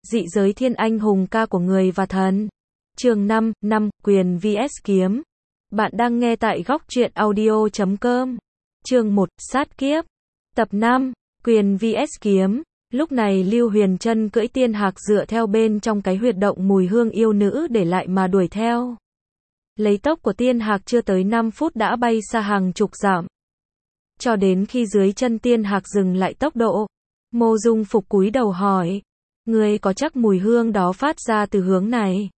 Dị giới thiên anh hùng ca của người và thần. Chương 5, quyền vs kiếm. Bạn đang nghe tại góc truyện audio.com. Chương 1, sát kiếp. Tập 5, quyền vs kiếm. Lúc này Lưu Huyền Trân cưỡi tiên hạc dựa theo bên trong cái huyệt động mùi hương yêu nữ để lại mà đuổi theo. Lấy tốc của tiên hạc chưa tới 5 phút đã bay xa hàng chục dặm. Cho đến khi dưới chân tiên hạc dừng lại tốc độ, Mộ Dung Phục cúi đầu hỏi, ngươi có chắc mùi hương đó phát ra từ hướng này?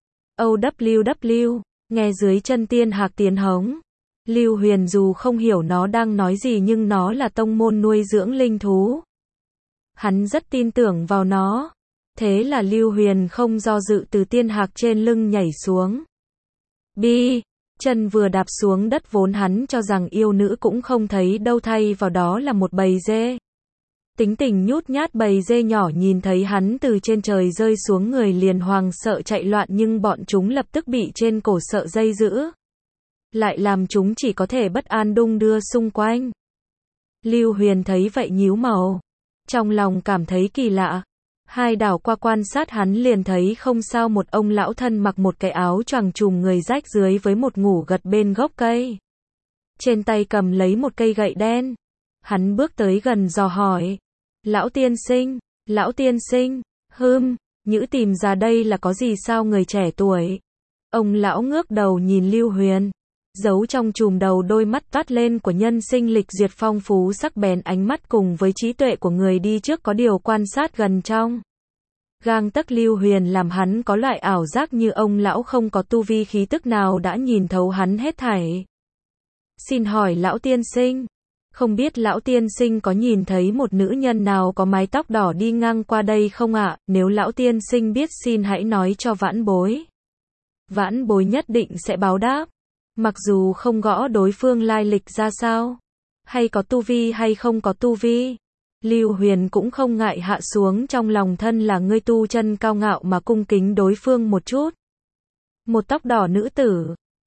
OWW, nghe dưới chân tiên hạc tiến hống. Lưu Huyền dù không hiểu nó đang nói gì nhưng nó là tông môn nuôi dưỡng linh thú. Hắn rất tin tưởng vào nó. Thế là Lưu Huyền không do dự từ tiên hạc trên lưng nhảy xuống. Bi, chân vừa đạp xuống đất vốn hắn cho rằng yêu nữ cũng không thấy đâu, thay vào đó là một bầy dê. Tính tình nhút nhát bầy dê nhỏ nhìn thấy hắn từ trên trời rơi xuống người liền hoảng sợ chạy loạn, nhưng bọn chúng lập tức bị trên cổ sợ dây dữ. Lại làm chúng chỉ có thể bất an đung đưa xung quanh. Lưu Huyền thấy vậy nhíu mày. Trong lòng cảm thấy kỳ lạ. Hai đảo qua quan sát hắn liền thấy không sao, một ông lão thân mặc một cái áo choàng trùm người rách dưới với một ngủ gật bên gốc cây. Trên tay cầm lấy một cây gậy đen. Hắn bước tới gần dò hỏi. Lão tiên sinh, nhữ tìm ra đây là có gì sao người trẻ tuổi? Ông lão ngước đầu nhìn Lưu Huyền. Giấu trong chùm đầu đôi mắt toát lên của nhân sinh lịch duyệt phong phú sắc bén, ánh mắt cùng với trí tuệ của người đi trước có điều quan sát gần trong gang tấc Lưu Huyền làm hắn có loại ảo giác như ông lão không có tu vi khí tức nào đã nhìn thấu hắn hết thảy. Xin hỏi lão tiên sinh, không biết lão tiên sinh có nhìn thấy một nữ nhân nào có mái tóc đỏ đi ngang qua đây không ạ? Nếu lão tiên sinh biết xin hãy nói cho vãn bối. Vãn bối nhất định sẽ báo đáp. Mặc dù không gõ đối phương lai lịch ra sao, hay có tu vi hay không có tu vi, Lưu Huyền cũng không ngại hạ xuống trong lòng thân là ngươi tu chân cao ngạo mà cung kính đối phương một chút. Một tóc đỏ nữ tử.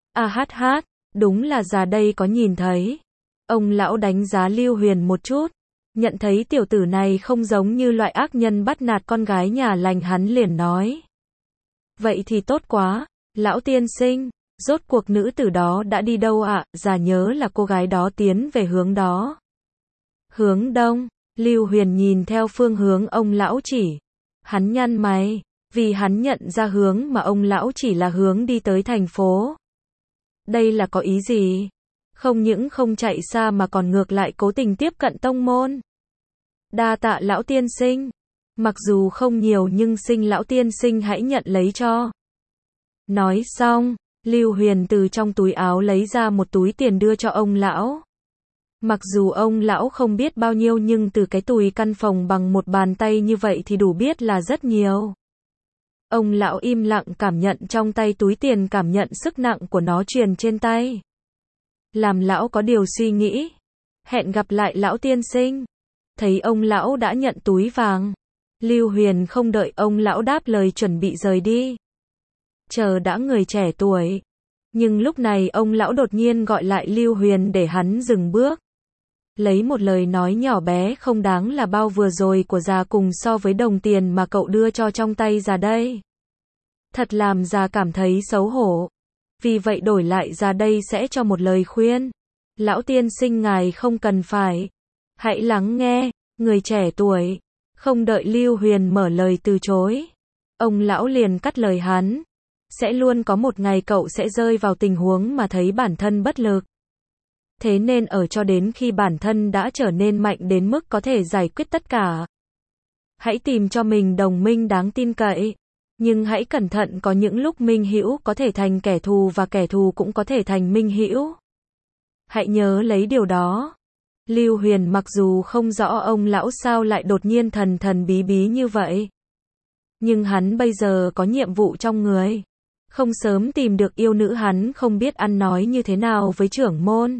Đúng là già đây có nhìn thấy. Ông lão đánh giá Lưu Huyền một chút, nhận thấy tiểu tử này không giống như loại ác nhân bắt nạt con gái nhà lành, hắn liền nói. Vậy thì tốt quá, lão tiên sinh. Rốt cuộc nữ tử đó đã đi đâu ạ? Già nhớ là cô gái đó tiến về hướng đó. Hướng đông. Lưu Huyền nhìn theo phương hướng ông lão chỉ. Hắn nhăn mày, vì hắn nhận ra hướng mà ông lão chỉ là hướng đi tới thành phố. Đây là có ý gì? Không những không chạy xa mà còn ngược lại cố tình tiếp cận tông môn. Đa tạ lão tiên sinh. Mặc dù không nhiều nhưng xin lão tiên sinh hãy nhận lấy cho. Nói xong, Lưu Huyền từ trong túi áo lấy ra một túi tiền đưa cho ông lão. Mặc dù ông lão không biết bao nhiêu nhưng từ cái túi căn phòng bằng một bàn tay như vậy thì đủ biết là rất nhiều. Ông lão im lặng cảm nhận trong tay túi tiền, cảm nhận sức nặng của nó truyền trên tay. Làm lão có điều suy nghĩ. Hẹn gặp lại lão tiên sinh. Thấy ông lão đã nhận túi vàng, Lưu Huyền không đợi ông lão đáp lời chuẩn bị rời đi. Chờ đã người trẻ tuổi. Nhưng lúc này ông lão đột nhiên gọi lại Lưu Huyền để hắn dừng bước. Lấy một lời nói nhỏ bé không đáng là bao vừa rồi của già cùng so với đồng tiền mà cậu đưa cho trong tay già đây. Thật làm già cảm thấy xấu hổ. Vì vậy đổi lại già đây sẽ cho một lời khuyên. Lão tiên sinh ngài không cần phải. Hãy lắng nghe, người trẻ tuổi. Không đợi Lưu Huyền mở lời từ chối, ông lão liền cắt lời hắn. Sẽ luôn có một ngày cậu sẽ rơi vào tình huống mà thấy bản thân bất lực. Thế nên ở cho đến khi bản thân đã trở nên mạnh đến mức có thể giải quyết tất cả. Hãy tìm cho mình đồng minh đáng tin cậy. Nhưng hãy cẩn thận, có những lúc minh hữu có thể thành kẻ thù và kẻ thù cũng có thể thành minh hữu. Hãy nhớ lấy điều đó. Lưu Huyền mặc dù không rõ ông lão sao lại đột nhiên thần thần bí bí như vậy. Nhưng hắn bây giờ có nhiệm vụ trong người. Không sớm tìm được yêu nữ hắn không biết ăn nói như thế nào với trưởng môn.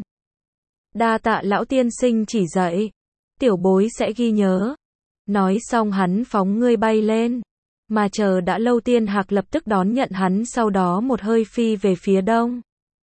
Đa tạ lão tiên sinh chỉ dạy. Tiểu bối sẽ ghi nhớ. Nói xong hắn phóng người bay lên. Mà chờ đã lâu tiên hạc lập tức đón nhận hắn, sau đó một hơi phi về phía đông.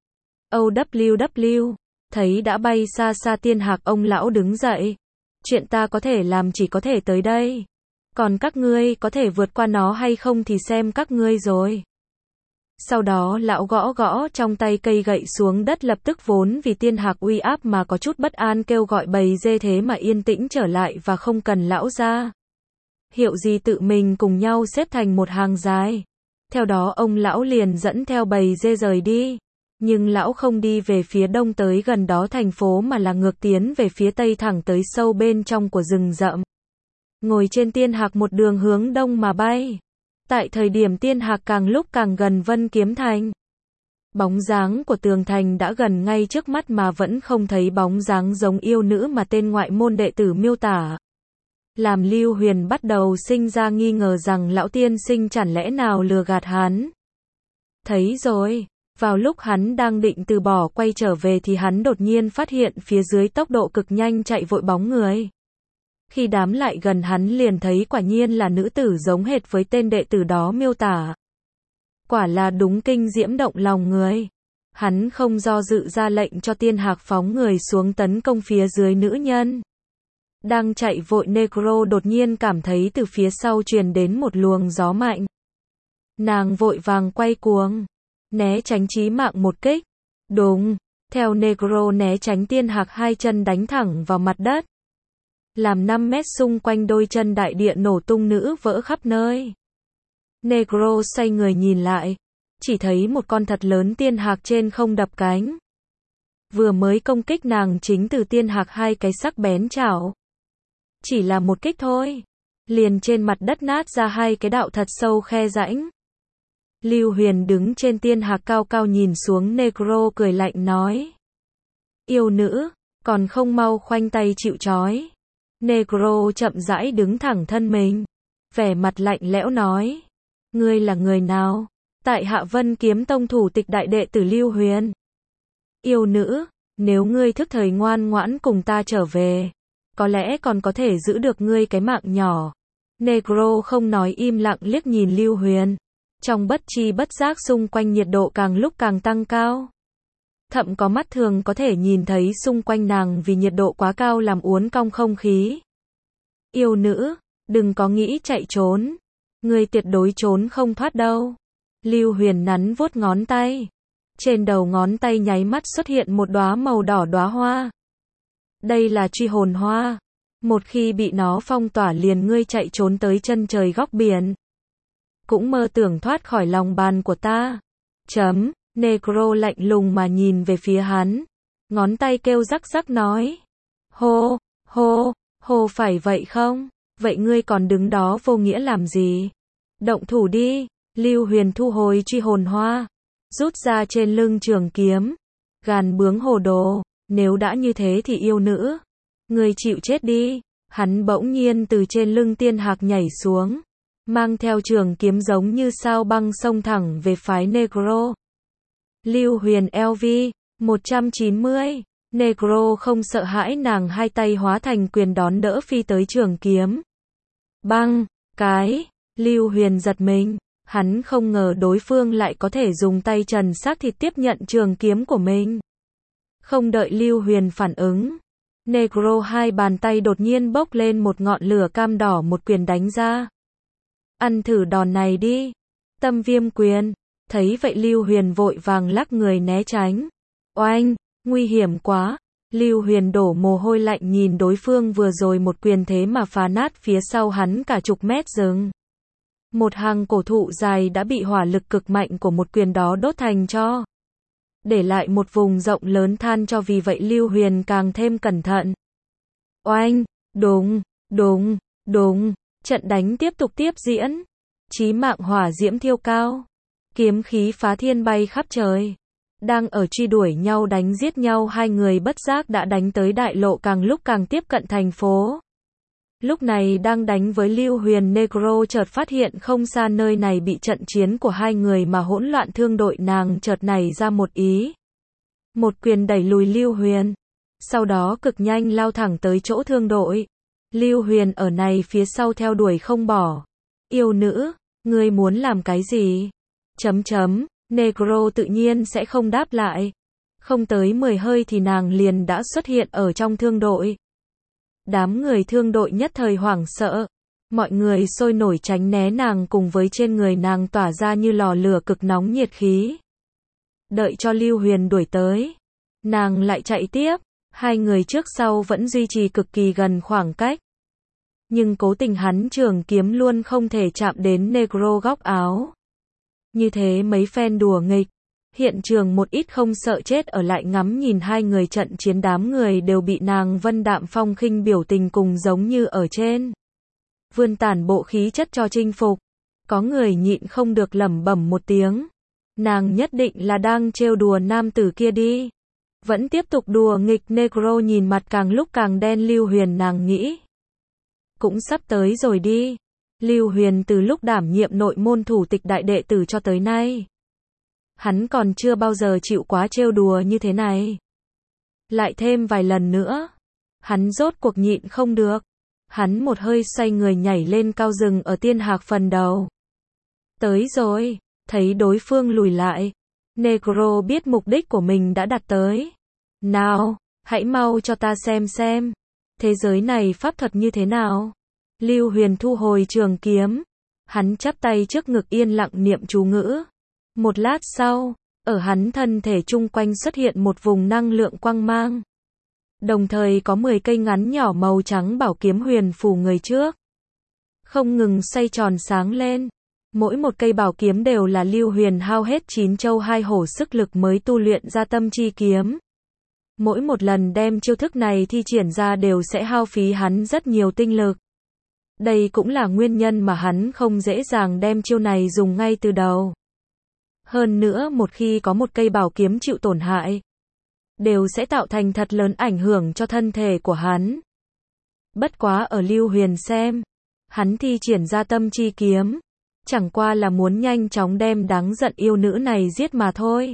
OWW. Thấy đã bay xa xa tiên hạc, ông lão đứng dậy. Chuyện ta có thể làm chỉ có thể tới đây. Còn các ngươi có thể vượt qua nó hay không thì xem các ngươi rồi. Sau đó lão gõ gõ trong tay cây gậy xuống đất, lập tức vốn vì tiên hạc uy áp mà có chút bất an kêu gọi bầy dê thế mà yên tĩnh trở lại và không cần lão ra hiệu gì tự mình cùng nhau xếp thành một hàng dài. Theo đó ông lão liền dẫn theo bầy dê rời đi. Nhưng lão không đi về phía đông tới gần đó thành phố mà là ngược tiến về phía tây thẳng tới sâu bên trong của rừng rậm. Ngồi trên tiên hạc một đường hướng đông mà bay. Tại thời điểm tiên hạc càng lúc càng gần Vân Kiếm Thành. Bóng dáng của tường thành đã gần ngay trước mắt mà vẫn không thấy bóng dáng giống yêu nữ mà tên ngoại môn đệ tử miêu tả. Làm Lưu Huyền bắt đầu sinh ra nghi ngờ rằng lão tiên sinh chẳng lẽ nào lừa gạt hắn. Thấy rồi, vào lúc hắn đang định từ bỏ quay trở về thì hắn đột nhiên phát hiện phía dưới tốc độ cực nhanh chạy vội bóng người. Khi đám lại gần hắn liền thấy quả nhiên là nữ tử giống hệt với tên đệ tử đó miêu tả. Quả là đúng kinh diễm động lòng người. Hắn không do dự ra lệnh cho tiên hạc phóng người xuống tấn công phía dưới nữ nhân. Đang chạy vội Negro đột nhiên cảm thấy từ phía sau truyền đến một luồng gió mạnh. Nàng vội vàng quay cuồng, né tránh chí mạng một kích. Đúng, theo Negro né tránh tiên hạc hai chân đánh thẳng vào mặt đất. Làm 5 mét xung quanh đôi chân đại địa nổ tung nữ vỡ khắp nơi. Negro xoay người nhìn lại, chỉ thấy một con thật lớn tiên hạc trên không đập cánh. Vừa mới công kích nàng chính từ tiên hạc hai cái sắc bén chảo. Chỉ là một kích thôi, liền trên mặt đất nát ra hai cái đạo thật sâu khe rãnh. Lưu Huyền đứng trên tiên hạc cao cao nhìn xuống Negro cười lạnh nói. Yêu nữ, còn không mau khoanh tay chịu trói. Negro chậm rãi đứng thẳng thân mình, vẻ mặt lạnh lẽo nói. Ngươi là người nào? Tại Hạ Vân Kiếm Tông thủ tịch đại đệ tử Lưu Huyền. Yêu nữ, nếu ngươi thức thời ngoan ngoãn cùng ta trở về, có lẽ còn có thể giữ được ngươi cái mạng nhỏ. Negro không nói im lặng liếc nhìn Lưu Huyền. Trong bất tri bất giác xung quanh nhiệt độ càng lúc càng tăng cao. Thậm có mắt thường có thể nhìn thấy xung quanh nàng vì nhiệt độ quá cao làm uốn cong không khí. Yêu nữ, đừng có nghĩ chạy trốn. Ngươi tuyệt đối trốn không thoát đâu. Lưu Huyền nắn vuốt ngón tay. Trên đầu ngón tay nháy mắt xuất hiện một đóa màu đỏ đóa hoa. Đây là truy hồn hoa. Một khi bị nó phong tỏa liền ngươi chạy trốn tới chân trời góc biển. Cũng mơ tưởng thoát khỏi lòng bàn của ta. Chấm, Negro lạnh lùng mà nhìn về phía hắn. Ngón tay kêu rắc rắc nói. Hô, hô, hô phải vậy không? Vậy ngươi còn đứng đó vô nghĩa làm gì? Động thủ đi. Lưu Huyền thu hồi truy hồn hoa. Rút ra trên lưng trường kiếm. Gàn bướng hồ đồ. Nếu đã như thế thì yêu nữ. Ngươi chịu chết đi. Hắn bỗng nhiên từ trên lưng tiên hạc nhảy xuống. Mang theo trường kiếm giống như sao băng xông thẳng về phái Negro. Lưu Huyền LV 190. Negro không sợ hãi nàng hai tay hóa thành quyền đón đỡ phi tới trường kiếm. Băng, cái, Lưu Huyền giật mình. Hắn không ngờ đối phương lại có thể dùng tay trần xác thịt tiếp nhận trường kiếm của mình. Không đợi Lưu Huyền phản ứng. Negro hai bàn tay đột nhiên bốc lên một ngọn lửa cam đỏ một quyền đánh ra. Ăn thử đòn này đi. Tâm viêm quyền. Thấy vậy Lưu Huyền vội vàng lắc người né tránh. Oanh, nguy hiểm quá. Lưu Huyền đổ mồ hôi lạnh nhìn đối phương vừa rồi một quyền thế mà phá nát phía sau hắn cả chục mét rừng. Một hàng cổ thụ dài đã bị hỏa lực cực mạnh của một quyền đó đốt thành tro. Để lại một vùng rộng lớn than cho, vì vậy Lưu Huyền càng thêm cẩn thận. Oanh, đùng, đùng, đùng. Trận đánh tiếp tục tiếp diễn. Chí mạng hỏa diễm thiêu cao. Kiếm khí phá thiên bay khắp trời. Đang ở truy đuổi nhau đánh giết nhau, hai người bất giác đã đánh tới đại lộ, càng lúc càng tiếp cận thành phố. Lúc này đang đánh với Lưu Huyền, Negro chợt phát hiện không xa nơi này bị trận chiến của hai người mà hỗn loạn, thương đội nàng chợt nảy ra một ý. Một quyền đẩy lùi Lưu Huyền. Sau đó cực nhanh lao thẳng tới chỗ thương đội. Lưu Huyền ở này phía sau theo đuổi không bỏ. Yêu nữ, ngươi muốn làm cái gì? Negro tự nhiên sẽ không đáp lại. Không tới 10 hơi thì nàng liền đã xuất hiện ở trong thương đội. Đám người thương đội nhất thời hoảng sợ. Mọi người sôi nổi tránh né nàng cùng với trên người nàng tỏa ra như lò lửa cực nóng nhiệt khí. Đợi cho Lưu Huyền đuổi tới, nàng lại chạy tiếp, hai người trước sau vẫn duy trì cực kỳ gần khoảng cách. Nhưng cố tình hắn trường kiếm luôn không thể chạm đến Negro góc áo. Như thế mấy phen đùa nghịch, hiện trường một ít không sợ chết ở lại ngắm nhìn hai người trận chiến, đám người đều bị nàng vân đạm phong khinh biểu tình cùng giống như ở trên vươn tản bộ khí chất cho chinh phục. Có người nhịn không được lẩm bẩm một tiếng. Nàng nhất định là đang trêu đùa nam tử kia đi. Vẫn tiếp tục đùa nghịch. Negro nhìn mặt càng lúc càng đen Lưu Huyền, nàng nghĩ. Cũng sắp tới rồi đi. Lưu Huyền từ lúc đảm nhiệm nội môn thủ tịch đại đệ tử cho tới nay, hắn còn chưa bao giờ chịu quá trêu đùa như thế này. Lại thêm vài lần nữa, hắn rốt cuộc nhịn không được. Hắn một hơi xoay người nhảy lên cao rừng ở tiên hạc phần đầu. Tới rồi, thấy đối phương lùi lại. Negro biết mục đích của mình đã đạt tới. Nào, hãy mau cho ta xem. Thế giới này pháp thuật như thế nào? Lưu Huyền thu hồi trường kiếm. Hắn chắp tay trước ngực yên lặng niệm chú ngữ. Một lát sau, ở hắn thân thể chung quanh xuất hiện một vùng năng lượng quang mang. Đồng thời có 10 cây ngắn nhỏ màu trắng bảo kiếm huyền phù người trước. Không ngừng xoay tròn sáng lên. Mỗi một cây bảo kiếm đều là Lưu Huyền hao hết 9 châu 2 hổ sức lực mới tu luyện ra tâm chi kiếm. Mỗi một lần đem chiêu thức này thi triển ra đều sẽ hao phí hắn rất nhiều tinh lực. Đây cũng là nguyên nhân mà hắn không dễ dàng đem chiêu này dùng ngay từ đầu. Hơn nữa một khi có một cây bảo kiếm chịu tổn hại, đều sẽ tạo thành thật lớn ảnh hưởng cho thân thể của hắn. Bất quá ở Lưu Huyền xem, hắn thi triển ra tâm chi kiếm, chẳng qua là muốn nhanh chóng đem đáng giận yêu nữ này giết mà thôi.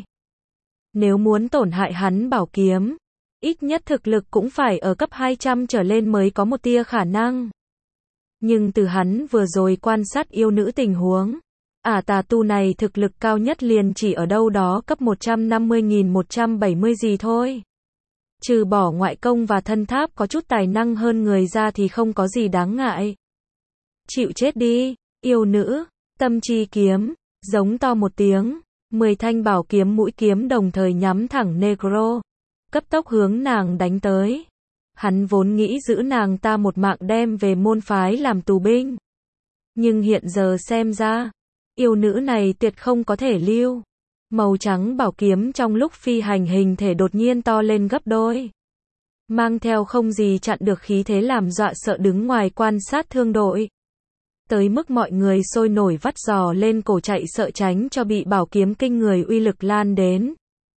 Nếu muốn tổn hại hắn bảo kiếm, ít nhất thực lực cũng phải ở cấp 200 trở lên mới có một tia khả năng. Nhưng từ hắn vừa rồi quan sát yêu nữ tình huống, tà tu này thực lực cao nhất liền chỉ ở đâu đó cấp 150.170 gì thôi. Trừ bỏ ngoại công và thân tháp có chút tài năng hơn người ra thì không có gì đáng ngại. Chịu chết đi, yêu nữ. Tâm chi kiếm, giống to một tiếng, 10 thanh bảo kiếm mũi kiếm đồng thời nhắm thẳng Negro, cấp tốc hướng nàng đánh tới. Hắn vốn nghĩ giữ nàng ta một mạng đem về môn phái làm tù binh. Nhưng hiện giờ xem ra, yêu nữ này tuyệt không có thể lưu. Màu trắng bảo kiếm trong lúc phi hành hình thể đột nhiên to lên gấp đôi. Mang theo không gì chặn được khí thế làm dọa sợ đứng ngoài quan sát thương đội. Tới mức mọi người sôi nổi vắt giò lên cổ chạy sợ tránh cho bị bảo kiếm kinh người uy lực lan đến.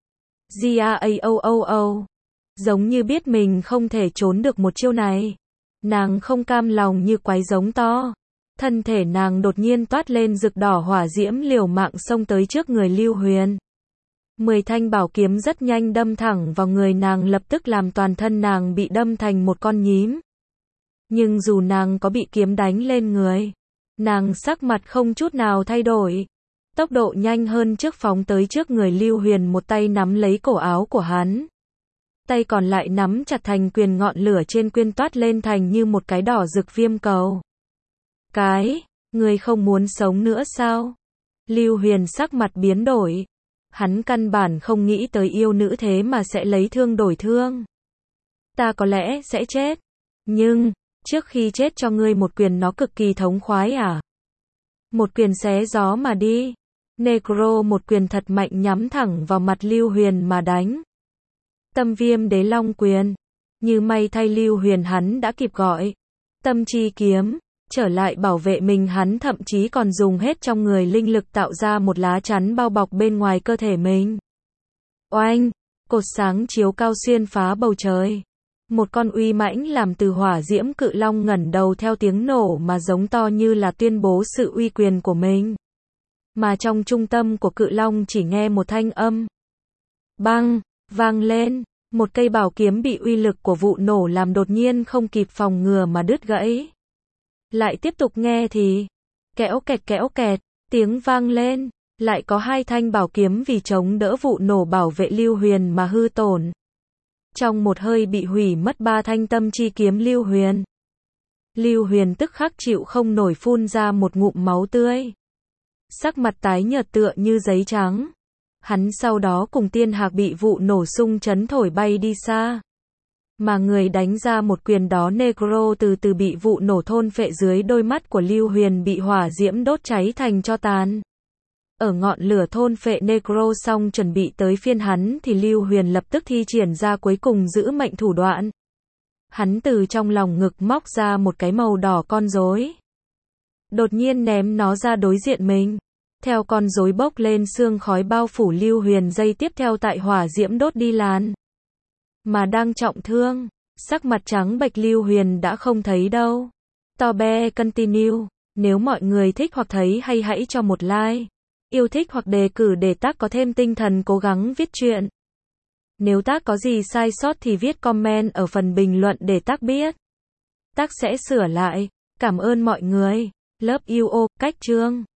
Gaao, giống như biết mình không thể trốn được một chiêu này. Nàng không cam lòng như quái giống to. Thân thể nàng đột nhiên toát lên rực đỏ hỏa diễm liều mạng xông tới trước người Lưu Huyền. 10 thanh bảo kiếm rất nhanh đâm thẳng vào người nàng, lập tức làm toàn thân nàng bị đâm thành một con nhím. Nhưng dù nàng có bị kiếm đánh lên người, nàng sắc mặt không chút nào thay đổi. Tốc độ nhanh hơn trước phóng tới trước người Lưu Huyền, một tay nắm lấy cổ áo của hắn. Tay còn lại nắm chặt thành quyền, ngọn lửa trên quyền toát lên thành như một cái đỏ rực viêm cầu. Ngươi không muốn sống nữa sao? Lưu Huyền sắc mặt biến đổi. Hắn căn bản không nghĩ tới yêu nữ thế mà sẽ lấy thương đổi thương. Ta có lẽ sẽ chết. Nhưng, trước khi chết cho ngươi một quyền nó cực kỳ thống khoái à? Một quyền xé gió mà đi. Negro một quyền thật mạnh nhắm thẳng vào mặt Lưu Huyền mà đánh. Tâm viêm đế long quyền. Như may thay Lưu Huyền hắn đã kịp gọi tâm chi kiếm, trở lại bảo vệ mình. Hắn thậm chí còn dùng hết trong người linh lực tạo ra một lá chắn bao bọc bên ngoài cơ thể mình. Oanh, cột sáng chiếu cao xuyên phá bầu trời. Một con uy mãnh làm từ hỏa diễm cự long ngẩng đầu theo tiếng nổ mà giống to như là tuyên bố sự uy quyền của mình. Mà trong trung tâm của cự long chỉ nghe một thanh âm băng vang lên, một cây bảo kiếm bị uy lực của vụ nổ làm đột nhiên không kịp phòng ngừa mà đứt gãy. Lại tiếp tục nghe thì kéo kẹt, tiếng vang lên, lại có 2 thanh bảo kiếm vì chống đỡ vụ nổ bảo vệ Lưu Huyền mà hư tổn. Trong một hơi bị hủy mất 3 thanh tâm chi kiếm Lưu Huyền. Lưu Huyền tức khắc chịu không nổi phun ra một ngụm máu tươi. Sắc mặt tái nhợt tựa như giấy trắng. Hắn sau đó cùng Tiên Hạc bị vụ nổ xung chấn thổi bay đi xa. Mà người đánh ra một quyền đó Negro từ từ bị vụ nổ thôn phệ dưới đôi mắt của Lưu Huyền bị hỏa diễm đốt cháy thành tro tàn. Ở ngọn lửa thôn phệ Negro xong chuẩn bị tới phiên hắn thì Lưu Huyền lập tức thi triển ra cuối cùng giữ mệnh thủ đoạn. Hắn từ trong lòng ngực móc ra một cái màu đỏ con rối. Đột nhiên ném nó ra đối diện mình. Theo con rối bốc lên sương khói bao phủ Lưu Huyền giây tiếp theo tại hỏa diễm đốt đi làn. Mà đang trọng thương, sắc mặt trắng bệch Lưu Huyền đã không thấy đâu. Tobe continue. Nếu mọi người thích hoặc thấy hay hãy cho một like. Yêu thích hoặc đề cử để tác có thêm tinh thần cố gắng viết truyện. Nếu tác có gì sai sót thì viết comment ở phần bình luận để tác biết. Tác sẽ sửa lại. Cảm ơn mọi người. Love you all. Cách chương.